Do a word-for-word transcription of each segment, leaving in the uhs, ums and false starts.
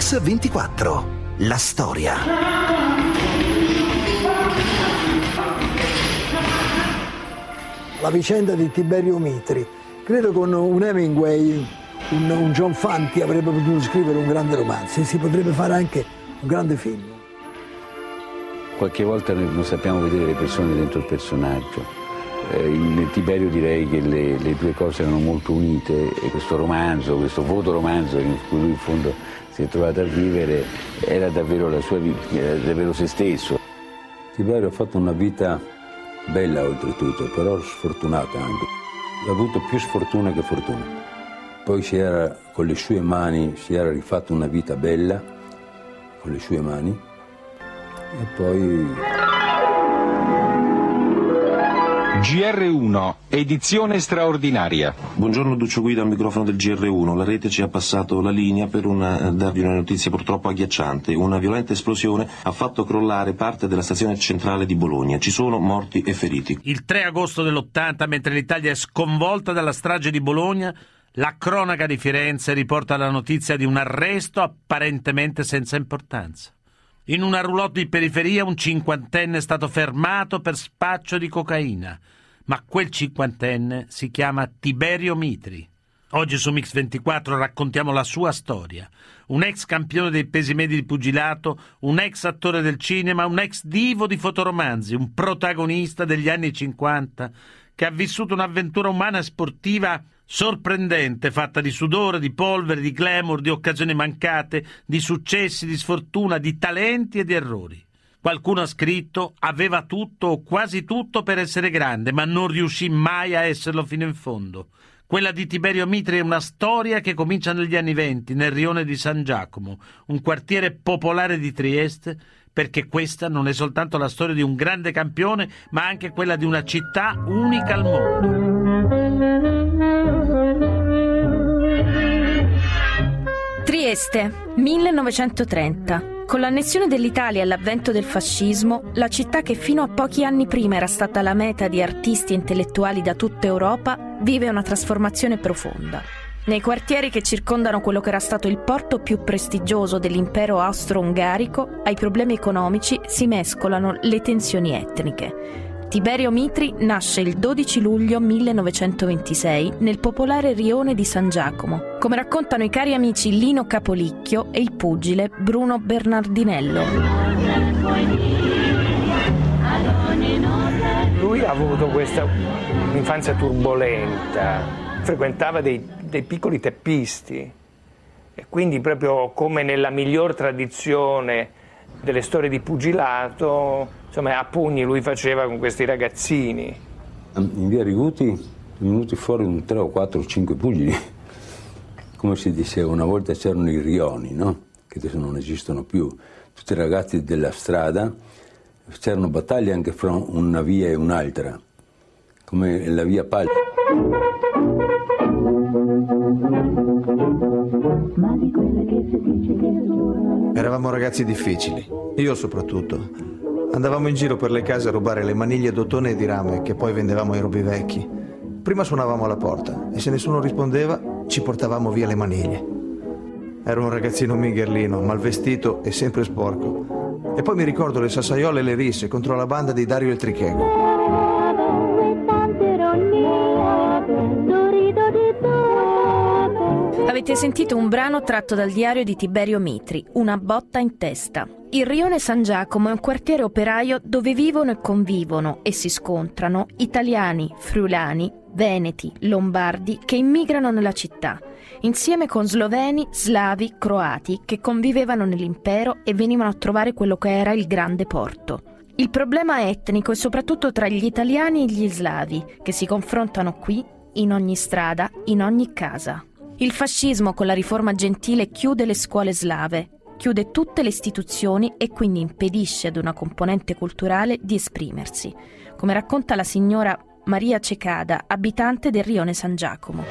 Mix ventiquattro. La storia. La vicenda di Tiberio Mitri. Credo con un Hemingway, un, un John Fanti avrebbe potuto scrivere un grande romanzo e si potrebbe fare anche un grande film. Qualche volta non sappiamo vedere le persone dentro il personaggio. Eh, in Tiberio direi che le, le due cose erano molto unite e questo romanzo, questo fotoromanzo in cui lui in fondo si è trovato a vivere era davvero la sua vita, era davvero se stesso. Tiberio ha fatto una vita bella oltretutto, però sfortunata anche. Ha avuto più sfortuna che fortuna. Poi si era, con le sue mani, si era rifatto una vita bella, con le sue mani, e poi... G R uno, edizione straordinaria. Buongiorno, Duccio Guida al microfono del G R uno. La rete ci ha passato la linea per una, darvi una notizia purtroppo agghiacciante. Una violenta esplosione ha fatto crollare parte della stazione centrale di Bologna. Ci sono morti e feriti. Il tre agosto dell'ottanta, mentre l'Italia è sconvolta dalla strage di Bologna, la cronaca di Firenze riporta la notizia di un arresto apparentemente senza importanza. In una roulotte di periferia un cinquantenne è stato fermato per spaccio di cocaina, ma quel cinquantenne si chiama Tiberio Mitri. Oggi su Mix ventiquattro raccontiamo la sua storia. Un ex campione dei pesi medi di pugilato, un ex attore del cinema, un ex divo di fotoromanzi, un protagonista degli anni cinquanta che ha vissuto un'avventura umana e sportiva sorprendente, fatta di sudore, di polvere, di glamour, di occasioni mancate, di successi, di sfortuna, di talenti e di errori. Qualcuno ha scritto: aveva tutto o quasi tutto per essere grande, ma non riuscì mai a esserlo fino in fondo. Quella di Tiberio Mitri è una storia che comincia negli anni venti, nel rione di San Giacomo, un quartiere popolare di Trieste, perché questa non è soltanto la storia di un grande campione, ma anche quella di una città unica al mondo. Trieste, millenovecentotrenta. Con l'annessione dell'Italia e l'avvento del fascismo, la città che fino a pochi anni prima era stata la meta di artisti e intellettuali da tutta Europa, vive una trasformazione profonda. Nei quartieri che circondano quello che era stato il porto più prestigioso dell'impero austro-ungarico, ai problemi economici si mescolano le tensioni etniche. Tiberio Mitri nasce il dodici luglio millenovecentoventisei nel popolare rione di San Giacomo, come raccontano i cari amici Lino Capolicchio e il pugile Bruno Bernardinello. Lui ha avuto questa infanzia turbolenta, frequentava dei, dei piccoli teppisti e quindi proprio come nella miglior tradizione delle storie di pugilato, insomma, a pugni lui faceva con questi ragazzini. In via Riguti sono venuti fuori un tre o quattro o cinque pugili, come si diceva, una volta c'erano i rioni, no? Che adesso non esistono più, tutti i ragazzi della strada, c'erano battaglie anche fra una via e un'altra, come la via Palma. Eravamo ragazzi difficili, io soprattutto. Andavamo in giro per le case a rubare le maniglie d'ottone e di rame che poi vendevamo ai robivecchi. Prima suonavamo alla porta e se nessuno rispondeva ci portavamo via le maniglie. Ero un ragazzino mingherlino, mal vestito e sempre sporco. E poi mi ricordo le sassaiole e le risse contro la banda di Dario il Trichego. Avete sentito un brano tratto dal diario di Tiberio Mitri, Una botta in testa. Il rione San Giacomo è un quartiere operaio dove vivono e convivono e si scontrano italiani, friulani, veneti, lombardi che immigrano nella città, insieme con sloveni, slavi, croati che convivevano nell'impero e venivano a trovare quello che era il grande porto. Il problema etnico è soprattutto tra gli italiani e gli slavi, che si confrontano qui, in ogni strada, in ogni casa. Il fascismo con la riforma gentile chiude le scuole slave, chiude tutte le istituzioni e quindi impedisce ad una componente culturale di esprimersi, come racconta la signora Maria Cecada, abitante del rione San Giacomo.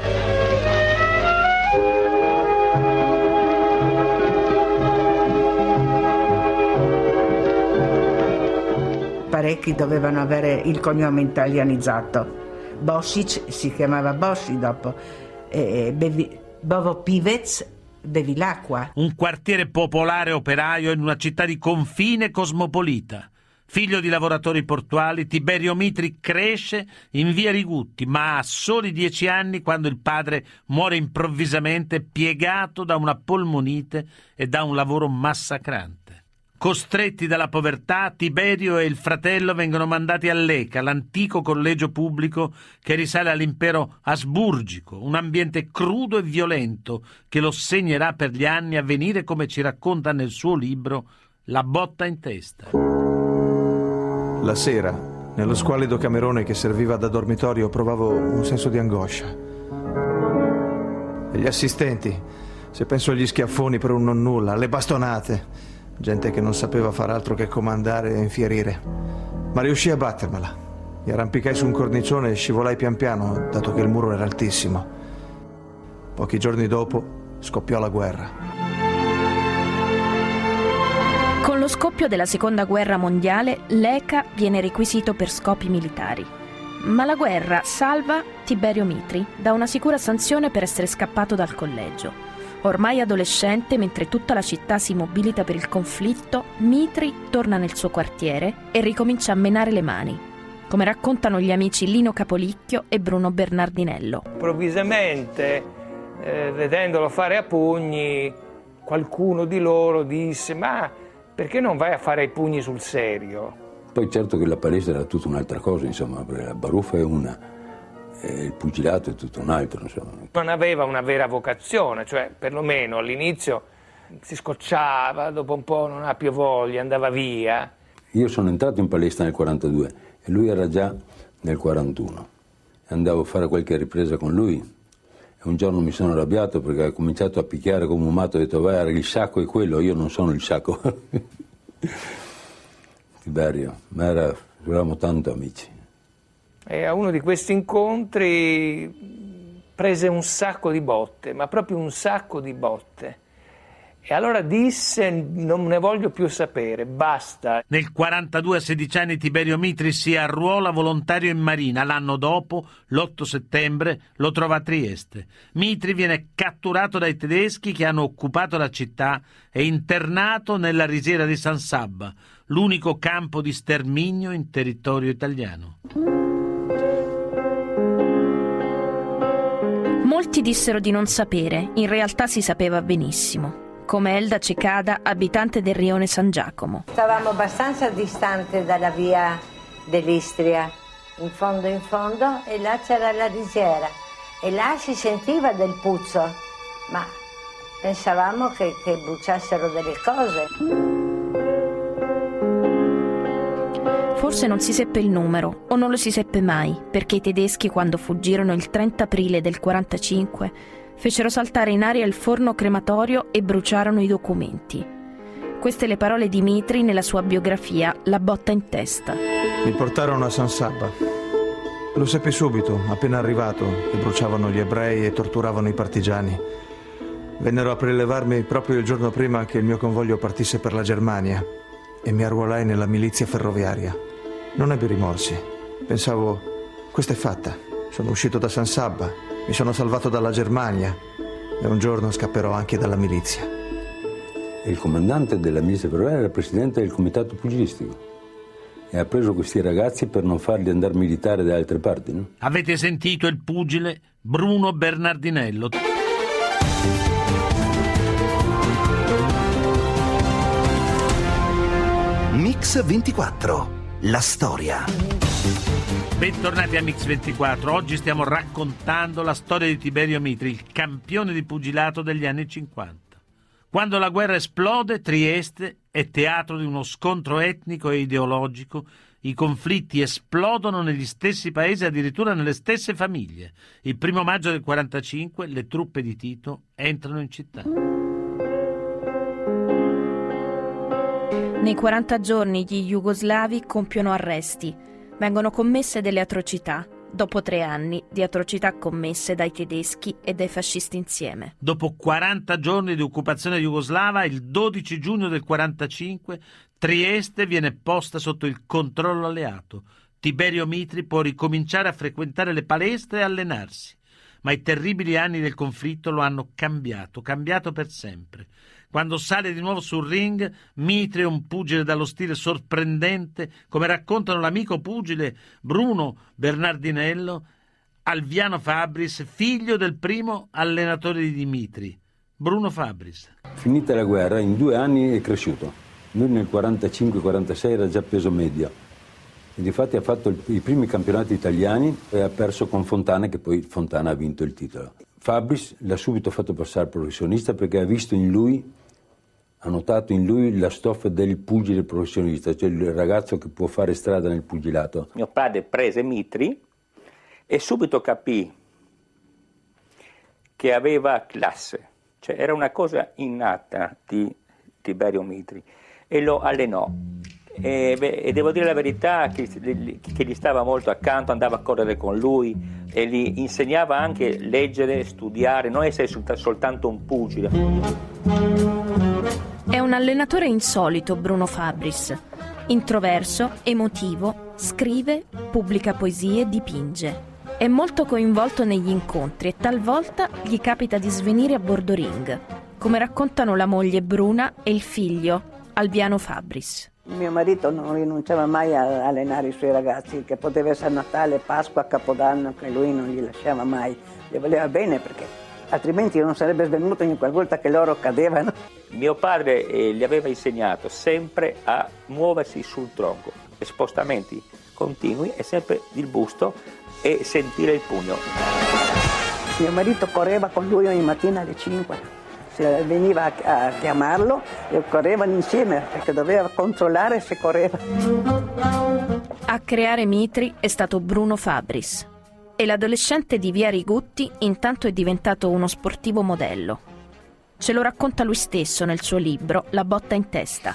Parecchi dovevano avere il cognome italianizzato. Bosic si chiamava Bossi dopo, e Bevi, Bovo Pivec Bevilacqua. Un quartiere popolare operaio in una città di confine cosmopolita. Figlio di lavoratori portuali, Tiberio Mitri cresce in via Rigutti, ma ha soli dieci anni quando il padre muore improvvisamente piegato da una polmonite e da un lavoro massacrante. Costretti dalla povertà, Tiberio e il fratello vengono mandati a Leca, l'antico collegio pubblico che risale all'impero asburgico, un ambiente crudo e violento che lo segnerà per gli anni a venire, come ci racconta nel suo libro La botta in testa. La sera, nello squallido camerone che serviva da dormitorio, provavo un senso di angoscia. E gli assistenti, se penso agli schiaffoni per un nonnulla, alle bastonate, gente che non sapeva far altro che comandare e infierire. Ma riuscii a battermela. Mi arrampicai su un cornicione e scivolai pian piano, dato che il muro era altissimo. Pochi giorni dopo scoppiò la guerra. Con lo scoppio della Seconda Guerra Mondiale, Leca viene requisito per scopi militari. Ma la guerra salva Tiberio Mitri da una sicura sanzione per essere scappato dal collegio. Ormai adolescente, mentre tutta la città si mobilita per il conflitto, Mitri torna nel suo quartiere e ricomincia a menare le mani, come raccontano gli amici Lino Capolicchio e Bruno Bernardinello. Improvvisamente, eh, vedendolo fare a pugni, qualcuno di loro disse: ma perché non vai a fare i pugni sul serio? Poi certo che la palestra era tutta un'altra cosa, insomma, perché la baruffa è una, e il pugilato è tutto un altro, insomma. Non aveva una vera vocazione, cioè perlomeno all'inizio si scocciava, dopo un po' non ha più voglia, andava via. Io sono entrato in palestra nel quarantadue e lui era già nel quarantuno. Andavo a fare qualche ripresa con lui e un giorno mi sono arrabbiato perché ha cominciato a picchiare come un matto, ho detto: vai, il sacco è quello, io non sono il sacco. Tiberio, ma era, eravamo tanto amici. E a uno di questi incontri prese un sacco di botte, ma proprio un sacco di botte. E allora disse: non ne voglio più sapere, basta. Nel quarantadue, a sedici anni, Tiberio Mitri si arruola volontario in marina. L'anno dopo, l'otto settembre, lo trova a Trieste. Mitri viene catturato dai tedeschi che hanno occupato la città e internato nella risiera di San Sabba, l'unico campo di sterminio in territorio italiano. Molti dissero di non sapere, in realtà si sapeva benissimo. Come Elda Cecada, abitante del rione San Giacomo. Stavamo abbastanza distante dalla via dell'Istria, in fondo in fondo, e là c'era la risiera e là si sentiva del puzzo, ma pensavamo che, che bruciassero delle cose. Forse non si seppe il numero, o non lo si seppe mai, perché i tedeschi, quando fuggirono il trenta aprile del quarantacinque, fecero saltare in aria il forno crematorio e bruciarono i documenti. Queste le parole di Mitri nella sua biografia La botta in testa. Mi portarono a San Sabba. Lo seppi subito, appena arrivato, che bruciavano gli ebrei e torturavano i partigiani. Vennero a prelevarmi proprio il giorno prima che il mio convoglio partisse per la Germania e mi arruolai nella milizia ferroviaria. Non ebbi rimorsi. Pensavo: questa è fatta. Sono uscito da San Sabba. Mi sono salvato dalla Germania e un giorno scapperò anche dalla milizia. Il comandante della milizia ferroviaria era il presidente del comitato pugilistico e ha preso questi ragazzi per non farli andare militare da altre parti, no? Avete sentito il pugile Bruno Bernardinello. Mix ventiquattro, la storia. Bentornati a Mix ventiquattro. Oggi stiamo raccontando la storia di Tiberio Mitri, il campione di pugilato degli anni cinquanta. Quando la guerra esplode, Trieste è teatro di uno scontro etnico e ideologico. I conflitti esplodono negli stessi paesi, addirittura nelle stesse famiglie. Il primo maggio del quarantacinque le truppe di Tito entrano in città. Nei quaranta giorni gli jugoslavi compiono arresti. Vengono commesse delle atrocità, dopo tre anni di atrocità commesse dai tedeschi e dai fascisti insieme. Dopo quaranta giorni di occupazione jugoslava, il dodici giugno del quarantacinque, Trieste viene posta sotto il controllo alleato. Tiberio Mitri può ricominciare a frequentare le palestre e allenarsi. ma i terribili anni del conflitto lo hanno cambiato, cambiato per sempre. Quando sale di nuovo sul ring, Mitri è un pugile dallo stile sorprendente, come raccontano l'amico pugile Bruno Bernardinello, Alviano Fabris, figlio del primo allenatore di Mitri, Bruno Fabris. Finita la guerra, in due anni è cresciuto. Lui nel quarantacinque quarantasei era già peso medio. E difatti ha fatto il, i primi campionati italiani e ha perso con Fontana, che poi Fontana ha vinto il titolo. Fabris l'ha subito fatto passare professionista perché ha visto in lui, ha notato in lui la stoffa del pugile professionista, cioè il ragazzo che può fare strada nel pugilato. Mio padre prese Mitri e subito capì che aveva classe, cioè era una cosa innata di Tiberio Mitri, e lo allenò. E, beh, e devo dire la verità che, che gli stava molto accanto, andava a correre con lui e gli insegnava anche leggere, studiare, non essere soltanto un pugile. È un allenatore insolito, Bruno Fabris. Introverso, emotivo, scrive, pubblica poesie, dipinge. È molto coinvolto negli incontri e talvolta gli capita di svenire a bordo ring, come raccontano la moglie Bruna e il figlio Alviano Fabris. Mio marito non rinunciava mai a allenare i suoi ragazzi, che poteva essere Natale, Pasqua, Capodanno, che lui non gli lasciava mai. Li voleva bene perché altrimenti non sarebbe svenuto ogni qualvolta che loro cadevano. Mio padre eh, gli aveva insegnato sempre a muoversi sul tronco, spostamenti continui e sempre il busto e sentire il pugno. Mio marito correva con lui ogni mattina alle cinque. Se veniva a chiamarlo e correvano insieme perché doveva controllare se correva. A creare Mitri è stato Bruno Fabris e l'adolescente di Via Rigutti intanto è diventato uno sportivo modello. Ce lo racconta lui stesso nel suo libro La botta in testa.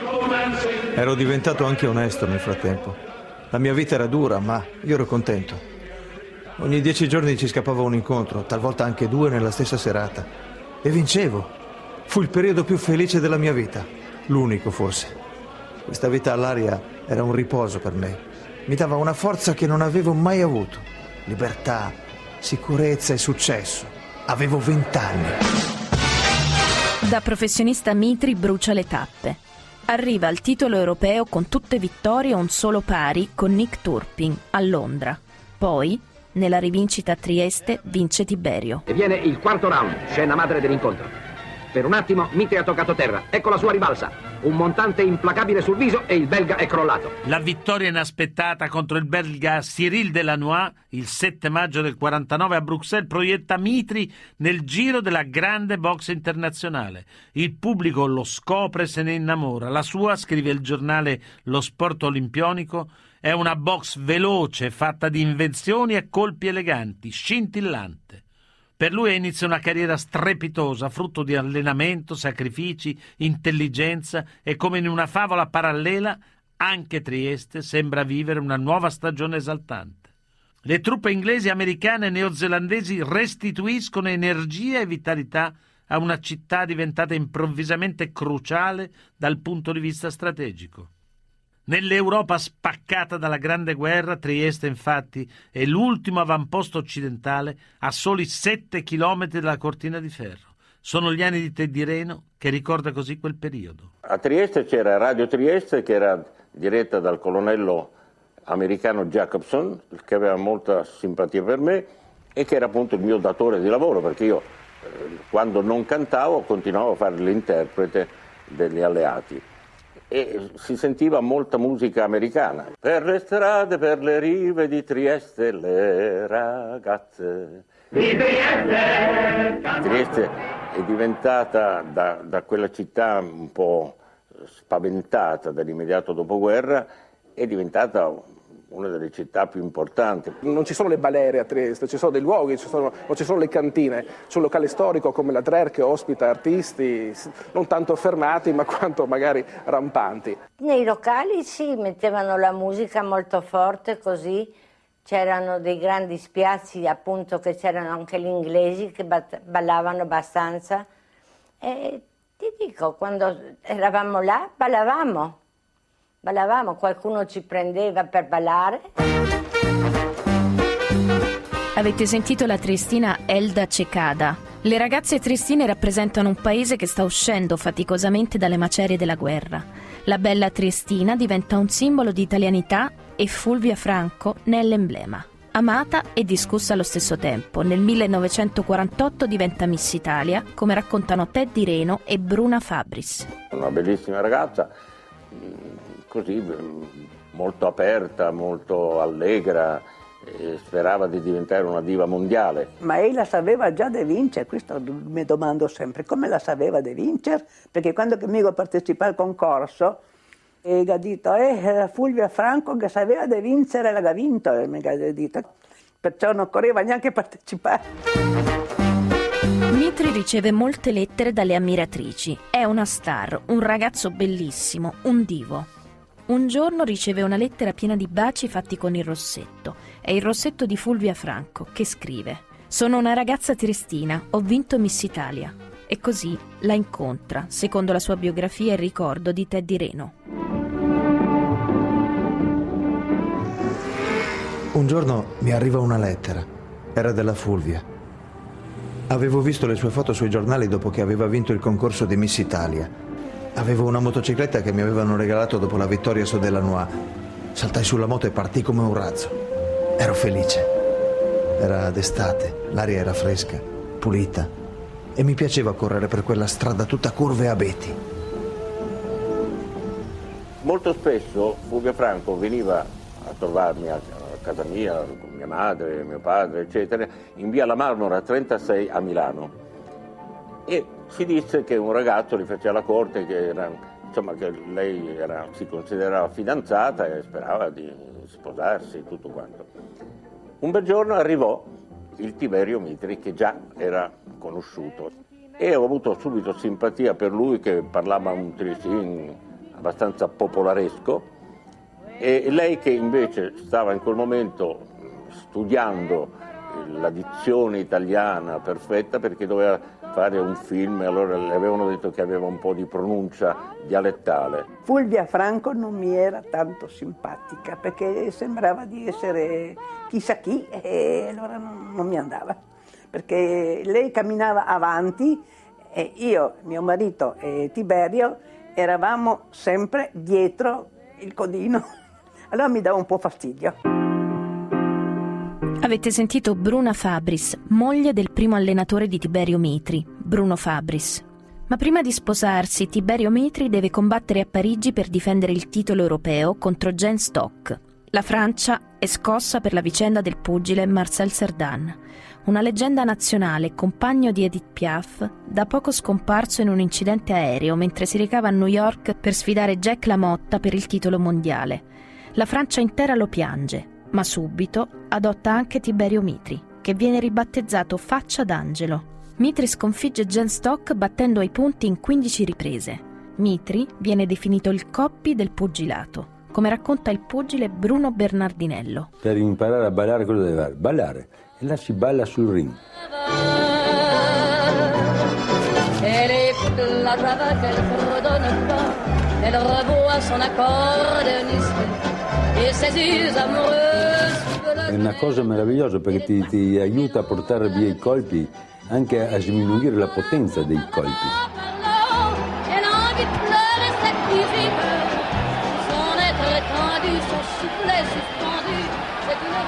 Ero diventato anche onesto nel frattempo. La mia vita era dura, ma io ero contento. Ogni dieci giorni ci scappava un incontro, talvolta anche due nella stessa serata. E vincevo. Fu il periodo più felice della mia vita. L'unico, forse. Questa vita all'aria era un riposo per me. Mi dava una forza che non avevo mai avuto. Libertà, sicurezza e successo. Avevo vent'anni. Da professionista Mitri brucia le tappe. Arriva al titolo europeo con tutte vittorie, un solo pari con Nick Turpin a Londra. Poi, nella rivincita a Trieste, vince Tiberio. E viene il quarto round, scena madre dell'incontro. Per un attimo Mitri ha toccato terra, ecco la sua ribalza. Un montante implacabile sul viso e il belga è crollato. La vittoria inaspettata contro il belga Cyril Delannoy il sette maggio del quarantanove a Bruxelles proietta Mitri nel giro della grande boxe internazionale. Il pubblico lo scopre e se ne innamora. La sua, scrive il giornale Lo Sport Olimpionico, è una box veloce, fatta di invenzioni e colpi eleganti, scintillante. Per lui inizia una carriera strepitosa, frutto di allenamento, sacrifici, intelligenza e come in una favola parallela, anche Trieste sembra vivere una nuova stagione esaltante. Le truppe inglesi, americane e neozelandesi restituiscono energia e vitalità a una città diventata improvvisamente cruciale dal punto di vista strategico. Nell'Europa spaccata dalla Grande Guerra, Trieste infatti è l'ultimo avamposto occidentale a soli sette chilometri dalla cortina di ferro. Sono gli anni di Teddy Reno che ricorda così quel periodo. A Trieste c'era Radio Trieste che era diretta dal colonnello americano Jacobson, che aveva molta simpatia per me e che era appunto il mio datore di lavoro, perché io eh, quando non cantavo continuavo a fare l'interprete degli alleati. E si sentiva molta musica americana. Per le strade, per le rive di Trieste, le ragazze. Di Trieste! Trieste è diventata, da, da quella città un po' spaventata dall'immediato dopoguerra, è diventata una delle città più importanti. Non ci sono le balere a Trieste, ci sono dei luoghi, ci sono, non ci sono le cantine. C'è un locale storico come la Drer che ospita artisti non tanto fermati ma quanto magari rampanti. Nei locali sì, mettevano la musica molto forte, così c'erano dei grandi spiazzi, appunto, che c'erano anche gli inglesi che ballavano abbastanza. E ti dico, quando eravamo là ballavamo. Ballavamo, qualcuno ci prendeva per ballare. Avete sentito la triestina Elda Cecada. Le ragazze triestine rappresentano un paese che sta uscendo faticosamente dalle macerie della guerra. La bella Triestina diventa un simbolo di italianità e Fulvia Franco ne è l'emblema. Amata e discussa allo stesso tempo, nel millenovecentoquarantotto diventa Miss Italia, come raccontano Teddy Reno e Bruna Fabris. Una bellissima ragazza, così molto aperta, molto allegra, e sperava di diventare una diva mondiale. Ma lei la sapeva già di vincere, questo mi domando sempre, come la sapeva di vincere? Perché quando mi partecipò al concorso, e ha detto, eh, era Fulvia Franco che sapeva di vincere, l'ha vinto, mi ha detto. Perciò non occorreva neanche partecipare. Mitri riceve molte lettere dalle ammiratrici. È una star, un ragazzo bellissimo, un divo. Un giorno riceve una lettera piena di baci fatti con il rossetto. È il rossetto di Fulvia Franco, che scrive: «Sono una ragazza triestina, ho vinto Miss Italia». E così la incontra, secondo la sua biografia e ricordo di Teddy Reno. Un giorno mi arriva una lettera. Era della Fulvia. Avevo visto le sue foto sui giornali dopo che aveva vinto il concorso di Miss Italia. Avevo una motocicletta che mi avevano regalato dopo la vittoria su Delanois. Saltai sulla moto e partii come un razzo. Ero felice. Era d'estate, l'aria era fresca, pulita e mi piaceva correre per quella strada tutta curve e abeti. Molto spesso Fulvia Franco veniva a trovarmi a casa mia, con mia madre, mio padre, eccetera, in via La Marmora trentasei a Milano. E si disse che un ragazzo gli faceva la corte, che, era, insomma, che lei era, si considerava fidanzata e sperava di sposarsi, tutto quanto. Un bel giorno arrivò il Tiberio Mitri, che già era conosciuto, e ho avuto subito simpatia per lui, che parlava un triestin abbastanza popolaresco, e lei, che invece stava in quel momento studiando la dizione italiana perfetta, perché doveva fare un film, e allora le avevano detto che aveva un po' di pronuncia dialettale. Fulvia Franco non mi era tanto simpatica, perché sembrava di essere chissà chi, e allora non, non mi andava, perché lei camminava avanti e io, mio marito e Tiberio eravamo sempre dietro il codino, allora mi dava un po' fastidio. Avete sentito Bruna Fabris, moglie del primo allenatore di Tiberio Mitri, Bruno Fabris. Ma prima di sposarsi, Tiberio Mitri deve combattere a Parigi per difendere il titolo europeo contro Jens Stock. La Francia è scossa per la vicenda del pugile Marcel Cerdan, una leggenda nazionale, compagno di Edith Piaf, da poco scomparso in un incidente aereo mentre si recava a New York per sfidare Jack LaMotta per il titolo mondiale. La Francia intera lo piange, ma subito adotta anche Tiberio Mitri, che viene ribattezzato Faccia d'Angelo. Mitri sconfigge Jens Stock battendo ai punti in quindici riprese. Mitri viene definito il Coppi del pugilato, come racconta il pugile Bruno Bernardinello. Per imparare a ballare cosa deve fare? Ballare, e là si balla sul ring. Elle écoute la java qu'elle fredonne pas, elle revoit son accordéoniste et ses yeux amoureux. È una cosa meravigliosa, perché ti, ti aiuta a portare via i colpi, anche a diminuire la potenza dei colpi. Elle a envie de pleurer cette musique, son être étendu, son soufflet suspendu, c'est une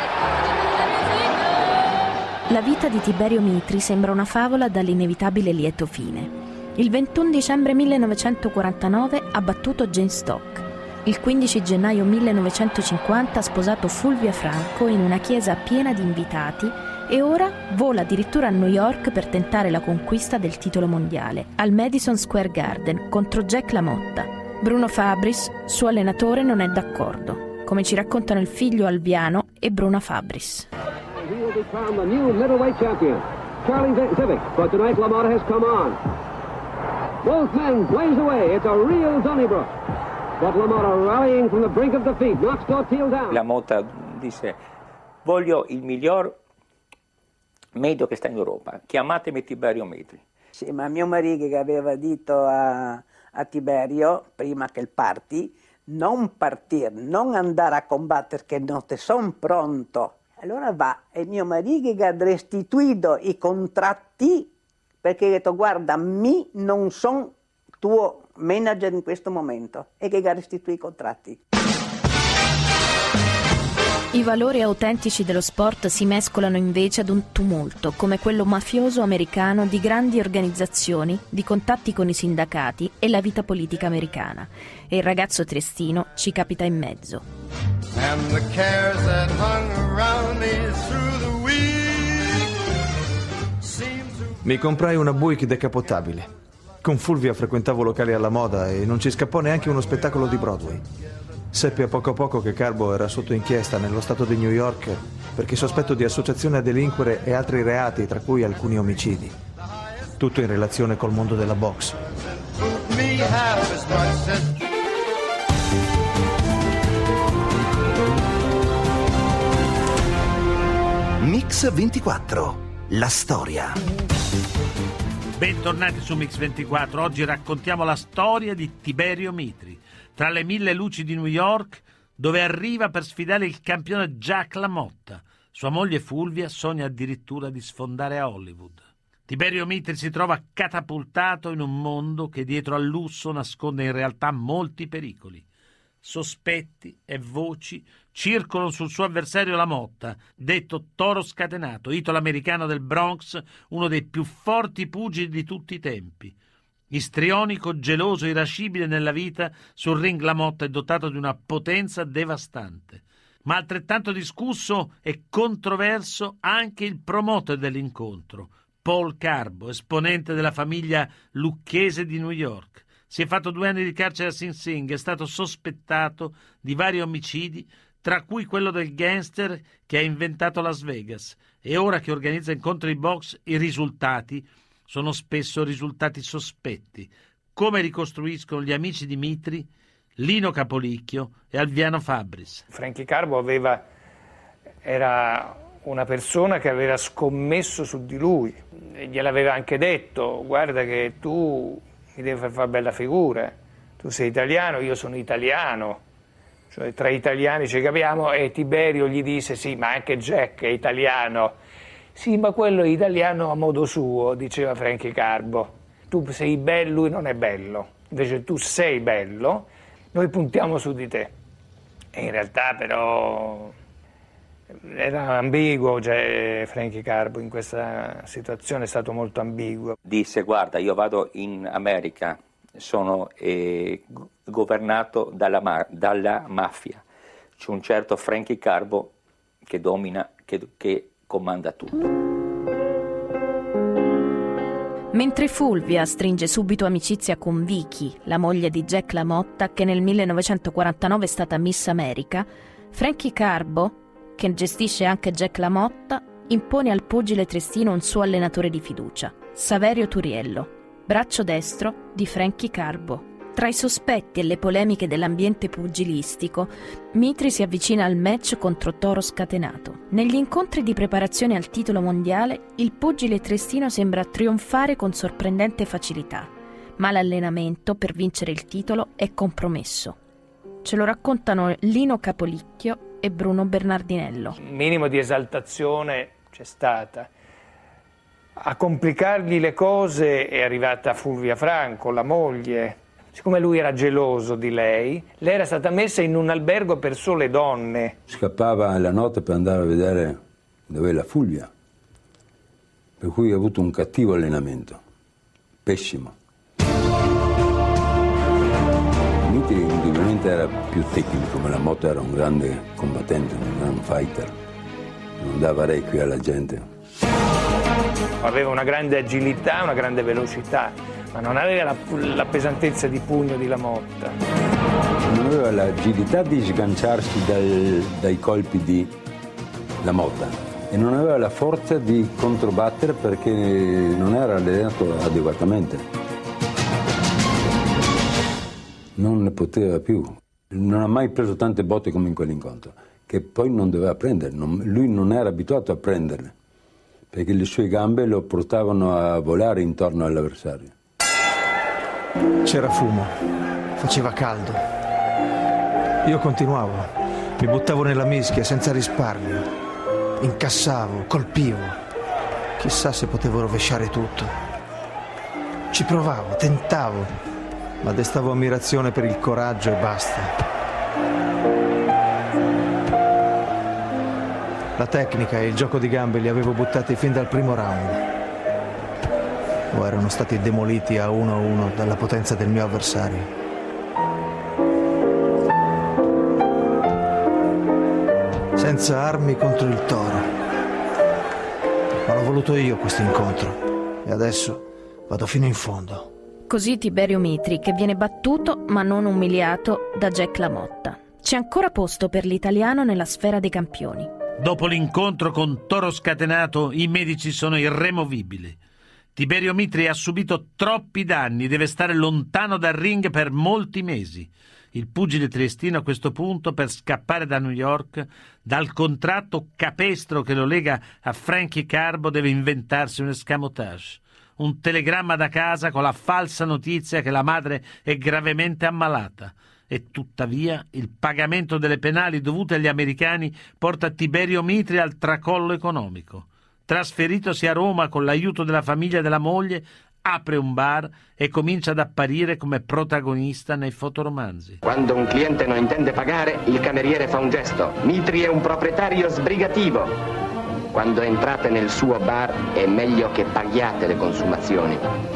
musique. La vita di Tiberio Mitri sembra una favola dall'inevitabile lieto fine. Il ventuno dicembre millenovecentoquarantanove ha battuto Jens Stock. Il quindici gennaio millenovecentocinquanta ha sposato Fulvia Franco in una chiesa piena di invitati e ora vola addirittura a New York per tentare la conquista del titolo mondiale al Madison Square Garden contro Jack LaMotta. Bruno Fabris, suo allenatore, non è d'accordo, come ci raccontano il figlio Alviano e Bruna Fabris. He will become the new middleweight champion, Charlie Zivic, but tonight LaMotta has come on. Both men blaze away, it's a real Donnybrook. But LaMotta rallying from the brink of defeat, knocks Dortiel down. LaMotta disse: voglio il miglior medio che sta in Europa, chiamatemi Tiberio Mitri. Sì, ma mio marito che aveva detto a, a Tiberio, prima che il parti, non partire, non andare a combattere, che non te son pronto. Allora va, e mio marito che ha restituito i contratti perché ha detto guarda, mi non sono tuo manager in questo momento, e che ha restituito i contratti. I valori autentici dello sport si mescolano invece ad un tumulto, come quello mafioso americano di grandi organizzazioni, di contatti con i sindacati e la vita politica americana. E il ragazzo triestino ci capita in mezzo. And the cares that hung around me through the week seemed to... Mi comprai una Buick decappottabile. Con Fulvia frequentavo locali alla moda e non ci scappò neanche uno spettacolo di Broadway. Seppi a poco a poco che Carbo era sotto inchiesta nello stato di New York perché sospetto di associazione a delinquere e altri reati, tra cui alcuni omicidi. Tutto in relazione col mondo della box. Mix ventiquattro, la storia. Bentornati su Mix ventiquattro. Oggi raccontiamo la storia di Tiberio Mitri, tra le mille luci di New York, dove arriva per sfidare il campione Jack LaMotta. Sua moglie Fulvia sogna addirittura di sfondare a Hollywood. Tiberio Mitri si trova catapultato in un mondo che dietro al lusso nasconde in realtà molti pericoli. Sospetti e voci circolano sul suo avversario LaMotta, detto Toro Scatenato, italo-americano del Bronx, uno dei più forti pugili di tutti i tempi. Istrionico, geloso, irascibile nella vita, sul ring LaMotta è dotato di una potenza devastante. Ma altrettanto discusso e controverso anche il promoter dell'incontro, Paul Carbo, esponente della famiglia lucchese di New York. Si è fatto due anni di carcere a Sing Sing, è stato sospettato di vari omicidi, tra cui quello del gangster che ha inventato Las Vegas. E ora che organizza incontri di box, i risultati sono spesso risultati sospetti, come ricostruiscono gli amici di Mitri, Lino Capolicchio e Alviano Fabbris. Frankie Carbo aveva, era una persona che aveva scommesso su di lui, e gliel'aveva anche detto: guarda che tu mi devi far fare bella figura, tu sei italiano, io sono italiano, cioè tra italiani ci capiamo. E Tiberio gli disse: sì, ma anche Jack è italiano. Sì, ma quello è italiano a modo suo, diceva Frankie Carbo. Tu sei bello, lui non è bello. Invece tu sei bello, noi puntiamo su di te. E in realtà però era ambiguo, cioè Frankie Carbo in questa situazione è stato molto ambiguo. Disse: guarda, io vado in America, sono eh, governato dalla, ma- dalla mafia. C'è un certo Frankie Carbo che domina, che, che comanda tutto. Mentre Fulvia stringe subito amicizia con Vicky, la moglie di Jack LaMotta, che nel millenovecentoquarantanove è stata Miss America, Frankie Carbo, che gestisce anche Jack LaMotta, impone al pugile triestino un suo allenatore di fiducia, Saverio Turiello, braccio destro di Frankie Carbo. Tra i sospetti e le polemiche dell'ambiente pugilistico, Mitri si avvicina al match contro Toro Scatenato. Negli incontri di preparazione al titolo mondiale, il pugile triestino sembra trionfare con sorprendente facilità, ma l'allenamento per vincere il titolo è compromesso. Ce lo raccontano Lino Capolicchio e Bruno Bernardinello. Un minimo di esaltazione c'è stata. A complicargli le cose è arrivata Fulvia Franco, la moglie. Siccome lui era geloso di lei, lei era stata messa in un albergo per sole donne. Scappava la notte per andare a vedere dove è la Fulvia, per cui ha avuto un cattivo allenamento, pessimo. Mitri indubbiamente era più tecnico, ma LaMotta era un grande combattente, un gran fighter, non dava requie alla gente. Aveva una grande agilità, una grande velocità, ma non aveva la, la pesantezza di pugno di LaMotta. Non aveva l'agilità di sganciarsi dal, dai colpi di LaMotta e non aveva la forza di controbattere perché non era allenato adeguatamente. Non ne poteva più. Non ha mai preso tante botte come in quell'incontro, che poi non doveva prendere. Non, lui non era abituato a prenderle, perché le sue gambe lo portavano a volare intorno all'avversario. C'era fumo, faceva caldo. Io continuavo, mi buttavo nella mischia senza risparmio. incassavo, colpivo. Chissà se potevo rovesciare tutto. Ci provavo, tentavo, ma destavo ammirazione per il coraggio e basta. La tecnica e il gioco di gambe li avevo buttati fin dal primo round. O erano stati demoliti a uno a uno dalla potenza del mio avversario. Senza armi contro il toro. Ma l'ho voluto io questo incontro. E adesso vado fino in fondo. Così Tiberio Mitri, che viene battuto ma non umiliato da Jack LaMotta. C'è ancora posto per l'italiano nella sfera dei campioni. Dopo l'incontro con Toro Scatenato, i medici sono irremovibili. Tiberio Mitri ha subito troppi danni, deve stare lontano dal ring per molti mesi. Il pugile triestino a questo punto, per scappare da New York, dal contratto capestro che lo lega a Frankie Carbo, deve inventarsi un escamotage. Un telegramma da casa con la falsa notizia che la madre è gravemente ammalata. E tuttavia il pagamento delle penali dovute agli americani porta Tiberio Mitri al tracollo economico. Trasferitosi a Roma con l'aiuto della famiglia della moglie, apre un bar e comincia ad apparire come protagonista nei fotoromanzi. Quando un cliente non intende pagare, il cameriere fa un gesto. Mitri è un proprietario sbrigativo. Quando entrate nel suo bar è meglio che paghiate le consumazioni.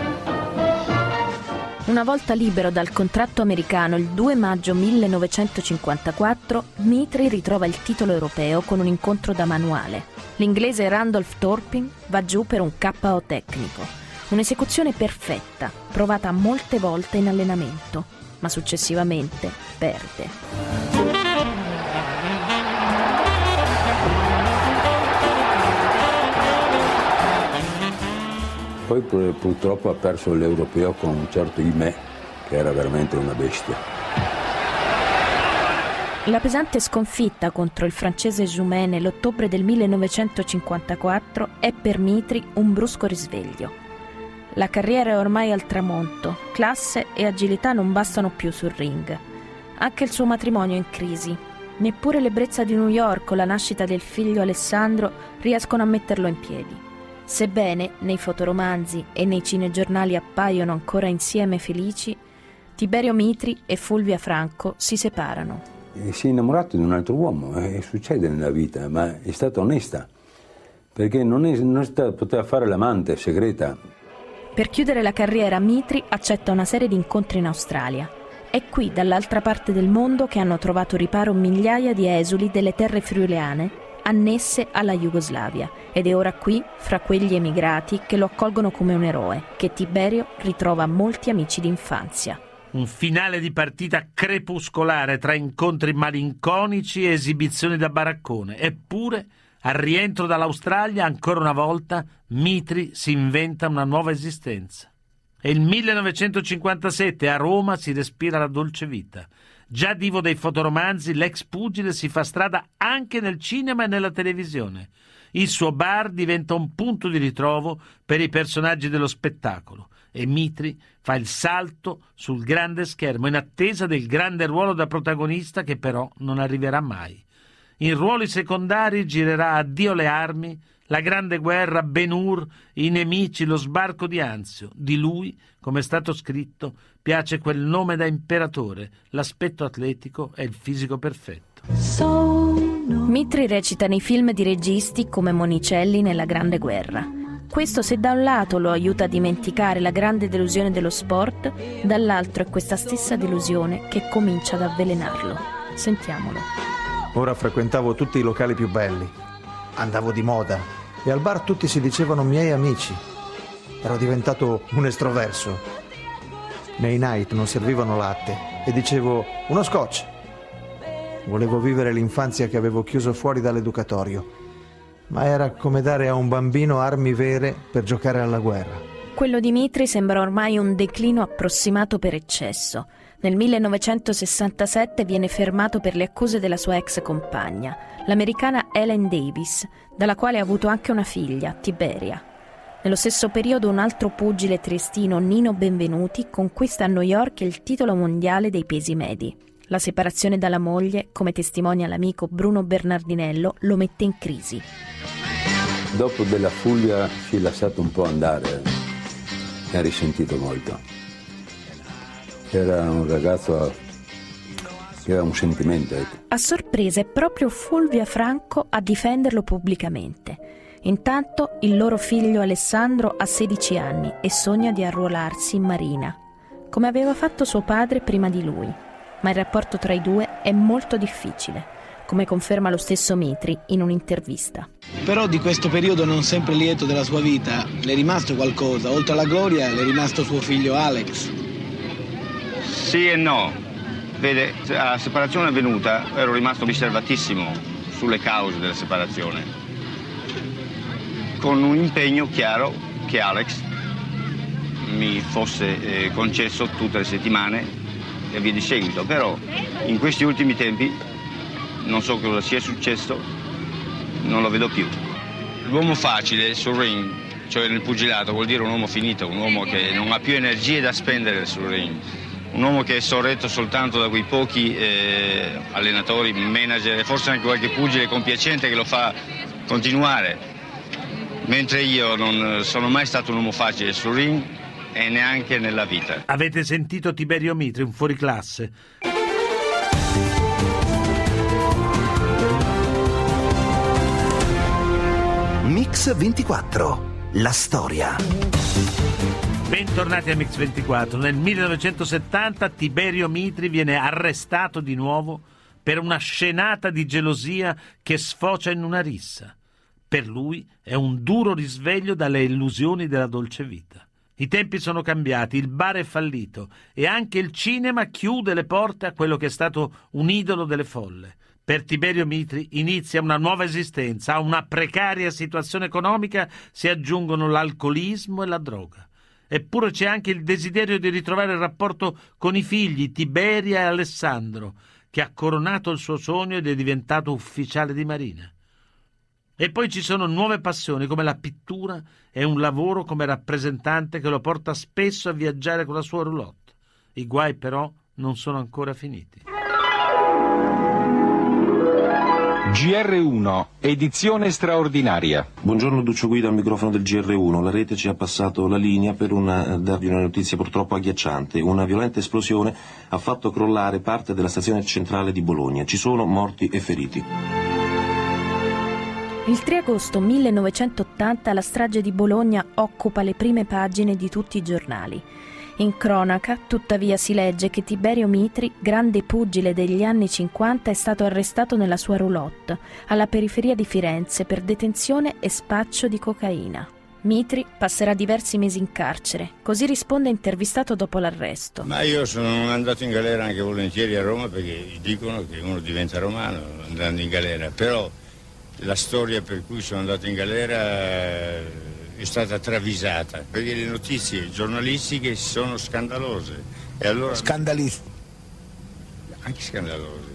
Una volta libero dal contratto americano il due maggio millenovecentocinquantaquattro, Mitri ritrova il titolo europeo con un incontro da manuale. L'inglese Randolph Torpin va giù per un K O tecnico. Un'esecuzione perfetta, provata molte volte in allenamento, ma successivamente perde. Poi purtroppo ha perso l'europeo con un certo Imè, che era veramente una bestia. La pesante sconfitta contro il francese Jumet nell'ottobre del millenovecentocinquantaquattro è per Mitri un brusco risveglio. La carriera è ormai al tramonto, classe e agilità non bastano più sul ring. Anche il suo matrimonio è in crisi. Neppure l'ebbrezza di New York o la nascita del figlio Alessandro riescono a metterlo in piedi. Sebbene nei fotoromanzi e nei cinegiornali appaiono ancora insieme felici, Tiberio Mitri e Fulvia Franco si separano. E si è innamorato di un altro uomo, eh, succede nella vita, ma è stata onesta, perché non, è, non è stata, poteva fare l'amante segreta. Per chiudere la carriera, Mitri accetta una serie di incontri in Australia. È qui, dall'altra parte del mondo, che hanno trovato riparo migliaia di esuli delle terre friuliane annesse alla Jugoslavia, ed è ora qui, fra quegli emigrati, che lo accolgono come un eroe, che Tiberio ritrova molti amici d'infanzia. Un finale di partita crepuscolare tra incontri malinconici e esibizioni da baraccone. Eppure, al rientro dall'Australia, ancora una volta, Mitri si inventa una nuova esistenza. È il millenovecentocinquantasette, a Roma si respira la dolce vita. Già divo dei fotoromanzi, l'ex pugile si fa strada anche nel cinema e nella televisione. Il suo bar diventa un punto di ritrovo per i personaggi dello spettacolo e Mitri fa il salto sul grande schermo in attesa del grande ruolo da protagonista che però non arriverà mai. In ruoli secondari girerà Addio le armi, La grande guerra, Ben-Hur, I nemici, Lo sbarco di Anzio. Di lui, come è stato scritto, piace quel nome da imperatore, l'aspetto atletico e il fisico perfetto. Mitri recita nei film di registi come Monicelli nella Grande Guerra. Questo, se da un lato lo aiuta a dimenticare la grande delusione dello sport, dall'altro è questa stessa delusione che comincia ad avvelenarlo. Sentiamolo. Ora frequentavo tutti i locali più belli, andavo di moda e al bar tutti si dicevano miei amici. Ero diventato un estroverso. Nei night non servivano latte e dicevo uno scotch. Volevo vivere l'infanzia che avevo chiuso fuori dall'educatorio, ma era come dare a un bambino armi vere per giocare alla guerra. Quello di Mitri sembra ormai un declino approssimato per eccesso. Nel millenovecentosessantasette viene fermato per le accuse della sua ex compagna, l'americana Ellen Davis, dalla quale ha avuto anche una figlia, Tiberia. Nello stesso periodo un altro pugile triestino, Nino Benvenuti, conquista a New York il titolo mondiale dei pesi medi. La separazione dalla moglie, come testimonia l'amico Bruno Bernardinello, lo mette in crisi. Dopo della Fulvia si è lasciato un po' andare e ha risentito molto. Era un ragazzo che aveva un sentimento. Ecco. A sorpresa è proprio Fulvia Franco a difenderlo pubblicamente. Intanto il loro figlio Alessandro ha sedici anni e sogna di arruolarsi in Marina, come aveva fatto suo padre prima di lui. Ma il rapporto tra i due è molto difficile, come conferma lo stesso Mitri in un'intervista. Però di questo periodo non sempre lieto della sua vita le è rimasto qualcosa. Oltre alla gloria le è rimasto suo figlio Alex. Sì e no. Vede, alla separazione avvenuta ero rimasto riservatissimo sulle cause della separazione, con un impegno chiaro che Alex mi fosse eh, concesso tutte le settimane e via di seguito. Però in questi ultimi tempi non so cosa sia successo, non lo vedo più. L'uomo facile sul ring, cioè nel pugilato, vuol dire un uomo finito, un uomo che non ha più energie da spendere sul ring. Un uomo che è sorretto soltanto da quei pochi eh, allenatori, manager e forse anche qualche pugile compiacente che lo fa continuare. Mentre io non sono mai stato un uomo facile sul ring e neanche nella vita. Avete sentito Tiberio Mitri, un fuoriclasse. Mix ventiquattro, la storia. Bentornati a Mix ventiquattro. Nel millenovecentosettanta Tiberio Mitri viene arrestato di nuovo per una scenata di gelosia che sfocia in una rissa. Per lui è un duro risveglio dalle illusioni della dolce vita. I tempi sono cambiati, il bar è fallito e anche il cinema chiude le porte a quello che è stato un idolo delle folle. Per Tiberio Mitri inizia una nuova esistenza, a una precaria situazione economica si aggiungono l'alcolismo e la droga. Eppure c'è anche il desiderio di ritrovare il rapporto con i figli, Tiberia e Alessandro, che ha coronato il suo sogno ed è diventato ufficiale di Marina. E poi ci sono nuove passioni come la pittura e un lavoro come rappresentante che lo porta spesso a viaggiare con la sua roulotte. I guai però non sono ancora finiti. G R uno, edizione straordinaria. Buongiorno Duccio Guida al microfono del G R uno. La rete ci ha passato la linea per una, darvi una notizia purtroppo agghiacciante. Una violenta esplosione ha fatto crollare parte della stazione centrale di Bologna. Ci sono morti e feriti. Il tre agosto millenovecentottanta la strage di Bologna occupa le prime pagine di tutti i giornali. In cronaca, tuttavia, si legge che Tiberio Mitri, grande pugile degli anni cinquanta, è stato arrestato nella sua roulotte, alla periferia di Firenze, per detenzione e spaccio di cocaina. Mitri passerà diversi mesi in carcere, così risponde intervistato dopo l'arresto. Ma io sono andato in galera anche volentieri a Roma perché dicono che uno diventa romano andando in galera, però la storia per cui sono andato in galera è stata travisata, perché le notizie giornalistiche sono scandalose. E allora... Scandalisti. Anche scandalose.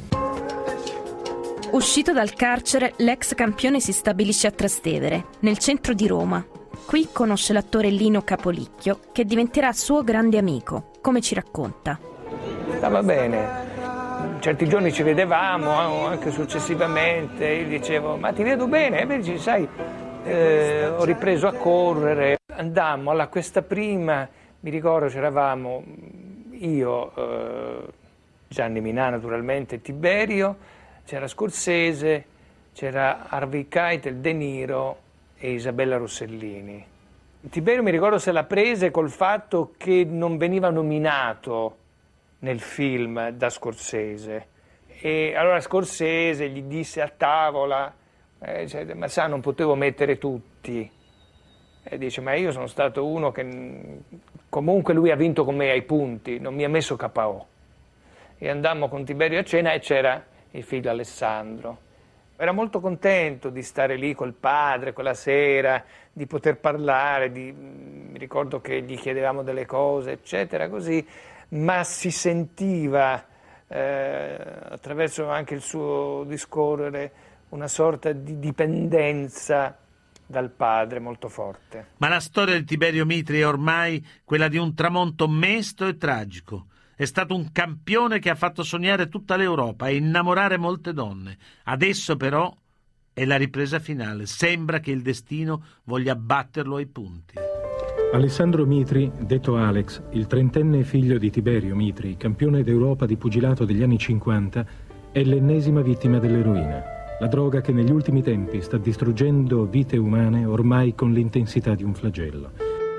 Uscito dal carcere, l'ex campione si stabilisce a Trastevere, nel centro di Roma. Qui conosce l'attore Lino Capolicchio, che diventerà suo grande amico, come ci racconta. Stava bene. Certi giorni ci vedevamo, anche successivamente. Io dicevo, ma ti vedo bene? E invece, sai... Eh, ho ripreso a correre, andammo alla questa prima, mi ricordo c'eravamo io, eh, Gianni Minà naturalmente, Tiberio, c'era Scorsese, c'era Harvey Keitel, De Niro e Isabella Rossellini. Tiberio mi ricordo se la prese col fatto che non veniva nominato nel film da Scorsese e allora Scorsese gli disse a tavola: Eh, cioè, ma sa, non potevo mettere tutti. E dice, ma io sono stato uno che comunque lui ha vinto con me ai punti, non mi ha messo K O. E andammo con Tiberio a cena e c'era il figlio Alessandro. Era molto contento di stare lì col padre quella sera, di poter parlare, di... mi ricordo che gli chiedevamo delle cose, eccetera, così, ma si sentiva, eh, attraverso anche il suo discorrere, una sorta di dipendenza dal padre molto forte. Ma la storia di Tiberio Mitri è ormai quella di un tramonto mesto e tragico. È stato un campione che ha fatto sognare tutta l'Europa e innamorare molte donne. Adesso però è la ripresa finale. Sembra che il destino voglia batterlo ai punti. Alessandro Mitri, detto Alex, il trentenne figlio di Tiberio Mitri, campione d'Europa di pugilato degli anni cinquanta, è l'ennesima vittima dell'eroina, la droga che negli ultimi tempi sta distruggendo vite umane ormai con l'intensità di un flagello.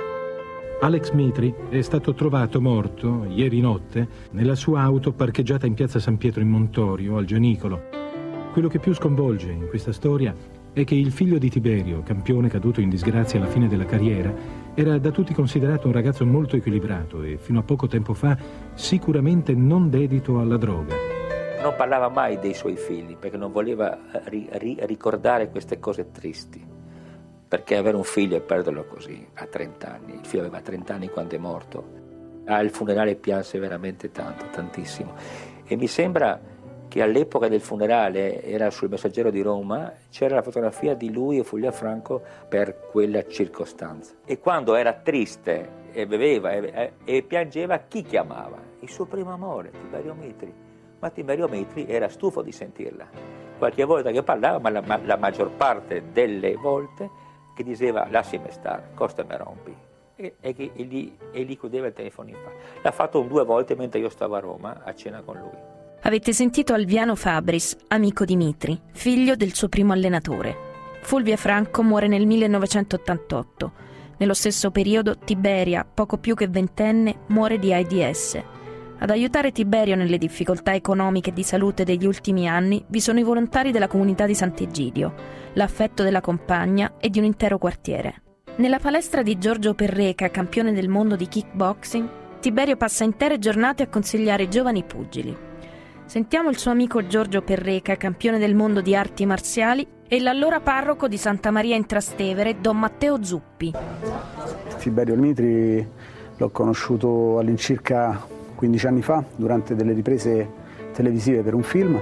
Alex Mitri è stato trovato morto ieri notte nella sua auto parcheggiata in piazza San Pietro in Montorio, al Gianicolo. Quello che più sconvolge in questa storia è che il figlio di Tiberio, campione caduto in disgrazia alla fine della carriera, era da tutti considerato un ragazzo molto equilibrato e fino a poco tempo fa sicuramente non dedito alla droga. Non parlava mai dei suoi figli perché non voleva ri- ri- ricordare queste cose tristi, perché avere un figlio e perderlo così a trenta anni, il figlio aveva trenta anni quando è morto, al funerale pianse veramente tanto, tantissimo, e mi sembra che all'epoca del funerale, era sul Messaggero di Roma, c'era la fotografia di lui e Fulvia Franco per quella circostanza. E quando era triste e beveva e, e piangeva, chi chiamava? Il suo primo amore, Tiberio Mitri. Ma Tiberio Mitri era stufo di sentirla. Qualche volta che parlava, ma la, ma la maggior parte delle volte, che diceva lasciami stare, costa me rompi. E, e, e, lì, e lì chiudeva il telefono in faccia. L'ha fatto un due volte mentre io stavo a Roma a cena con lui. Avete sentito Alviano Fabris, amico di Mitri, figlio del suo primo allenatore. Fulvia Franco muore nel millenovecentottantotto. Nello stesso periodo Tiberia, poco più che ventenne, muore di AIDS. Ad aiutare Tiberio nelle difficoltà economiche e di salute degli ultimi anni vi sono i volontari della comunità di Sant'Egidio, l'affetto della compagna e di un intero quartiere. Nella palestra di Giorgio Perreca, campione del mondo di kickboxing, Tiberio passa intere giornate a consigliare i giovani pugili. Sentiamo il suo amico Giorgio Perreca, campione del mondo di arti marziali, e l'allora parroco di Santa Maria in Trastevere, Don Matteo Zuppi. Tiberio Mitri l'ho conosciuto all'incirca quindici anni fa, durante delle riprese televisive per un film.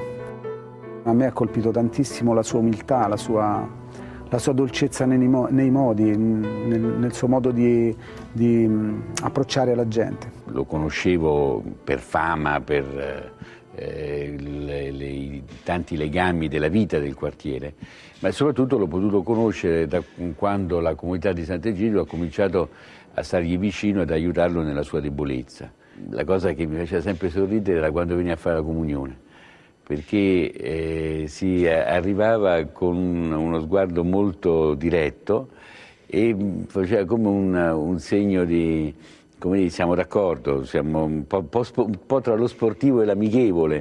A me ha colpito tantissimo la sua umiltà, la sua, la sua dolcezza nei, nei modi, nel, nel suo modo di, di approcciare la gente. Lo conoscevo per fama, per... Eh, le, le, i tanti legami della vita del quartiere, ma soprattutto l'ho potuto conoscere da quando la comunità di Sant'Egidio ha cominciato a stargli vicino ed aiutarlo nella sua debolezza. La cosa che mi faceva sempre sorridere era quando veniva a fare la comunione, perché eh, si arrivava con uno sguardo molto diretto e faceva come un, un segno di... come dire, siamo d'accordo, siamo un po', po', un po' tra lo sportivo e l'amichevole.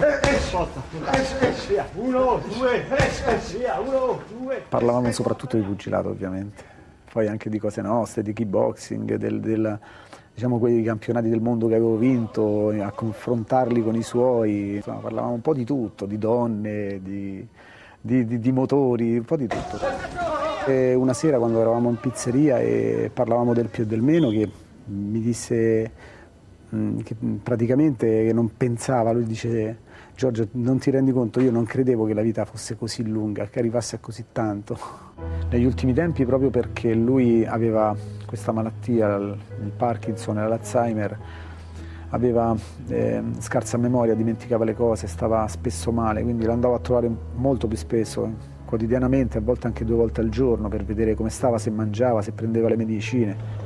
Parlavamo soprattutto di pugilato, ovviamente, poi anche di cose nostre, di kickboxing, del, del, diciamo quei campionati del mondo che avevo vinto, a confrontarli con i suoi. Insomma, parlavamo un po' di tutto, di donne, di, di, di, di motori, un po' di tutto. E una sera, quando eravamo in pizzeria e parlavamo del più e del meno, che mi disse mh, che praticamente che non pensava, lui dice: Giorgio, non ti rendi conto, io non credevo che la vita fosse così lunga, che arrivasse a così tanto. Negli ultimi tempi, proprio perché lui aveva questa malattia, il Parkinson e l'Alzheimer, aveva eh, scarsa memoria, dimenticava le cose, stava spesso male, quindi l'andavo a trovare molto più spesso, quotidianamente, a volte anche due volte al giorno, per vedere come stava, se mangiava, se prendeva le medicine.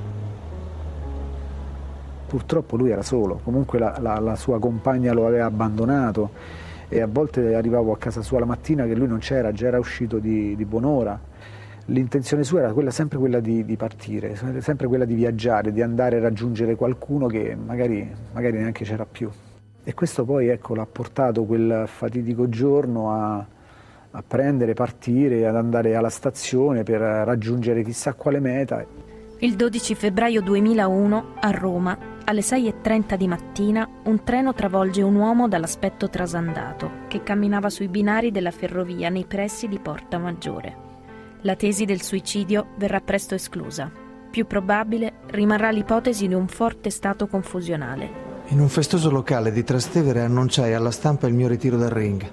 Purtroppo lui era solo, comunque la, la, la sua compagna lo aveva abbandonato e a volte arrivavo a casa sua la mattina che lui non c'era, già era uscito di, di buon'ora. L'intenzione sua era quella, sempre quella di, di partire, sempre quella di viaggiare, di andare a raggiungere qualcuno che magari, magari neanche c'era più. E questo poi, ecco, l'ha portato quel fatidico giorno a, a prendere, partire, ad andare alla stazione per raggiungere chissà quale meta. Il dodici febbraio duemilauno, a Roma, alle sei e trenta di mattina, un treno travolge un uomo dall'aspetto trasandato che camminava sui binari della ferrovia nei pressi di Porta Maggiore. La tesi del suicidio verrà presto esclusa. Più probabile rimarrà l'ipotesi di un forte stato confusionale. In un festoso locale di Trastevere annunciai alla stampa il mio ritiro dal ring.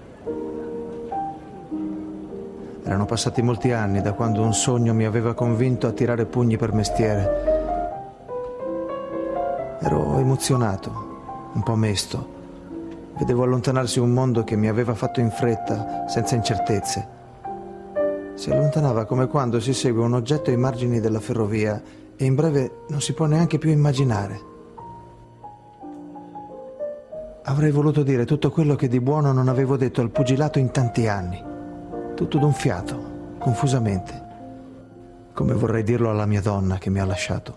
Erano passati molti anni da quando un sogno mi aveva convinto a tirare pugni per mestiere. Ero emozionato, un po' mesto. Vedevo allontanarsi un mondo che mi aveva fatto in fretta, senza incertezze. Si allontanava come quando si segue un oggetto ai margini della ferrovia e in breve non si può neanche più immaginare. Avrei voluto dire tutto quello che di buono non avevo detto al pugilato in tanti anni. Tutto d'un fiato, confusamente. Come vorrei dirlo alla mia donna che mi ha lasciato.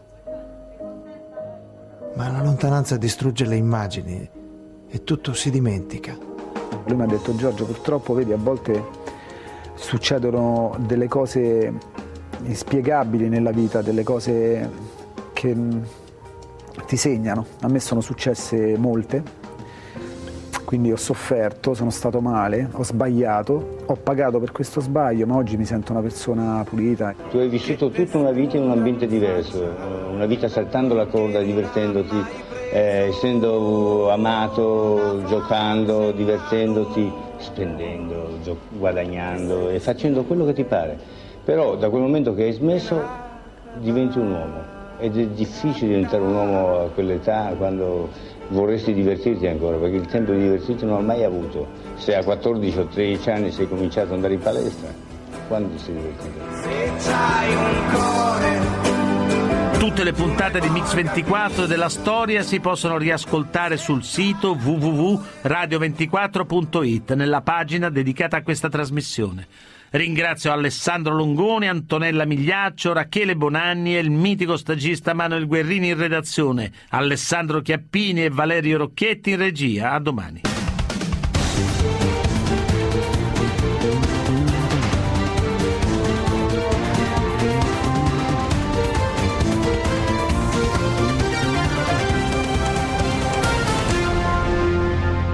Ma la lontananza distrugge le immagini e tutto si dimentica. Lui mi ha detto: Giorgio, purtroppo vedi, a volte succedono delle cose inspiegabili nella vita, delle cose che ti segnano. A me sono successe molte, quindi ho sofferto, sono stato male, ho sbagliato, ho pagato per questo sbaglio, ma oggi mi sento una persona pulita. Tu hai vissuto tutta una vita in un ambiente diverso, una vita saltando la corda, divertendoti, eh, essendo amato, giocando, divertendoti, spendendo, gio- guadagnando e facendo quello che ti pare. Però da quel momento che hai smesso diventi un uomo ed è difficile diventare un uomo a quell'età quando vorresti divertirti ancora, perché il tempo di divertirti non l'hai mai avuto. Se a quattordici o tredici anni sei cominciato ad andare in palestra, quando ti sei divertito? Se c'hai un cuore. Tutte le puntate di Mix ventiquattro della storia si possono riascoltare sul sito w w w punto radio ventiquattro punto it nella pagina dedicata a questa trasmissione. Ringrazio Alessandro Longoni, Antonella Migliaccio, Rachele Bonanni e il mitico stagista Manuel Guerrini in redazione, Alessandro Chiappini e Valerio Rocchetti in regia. A domani.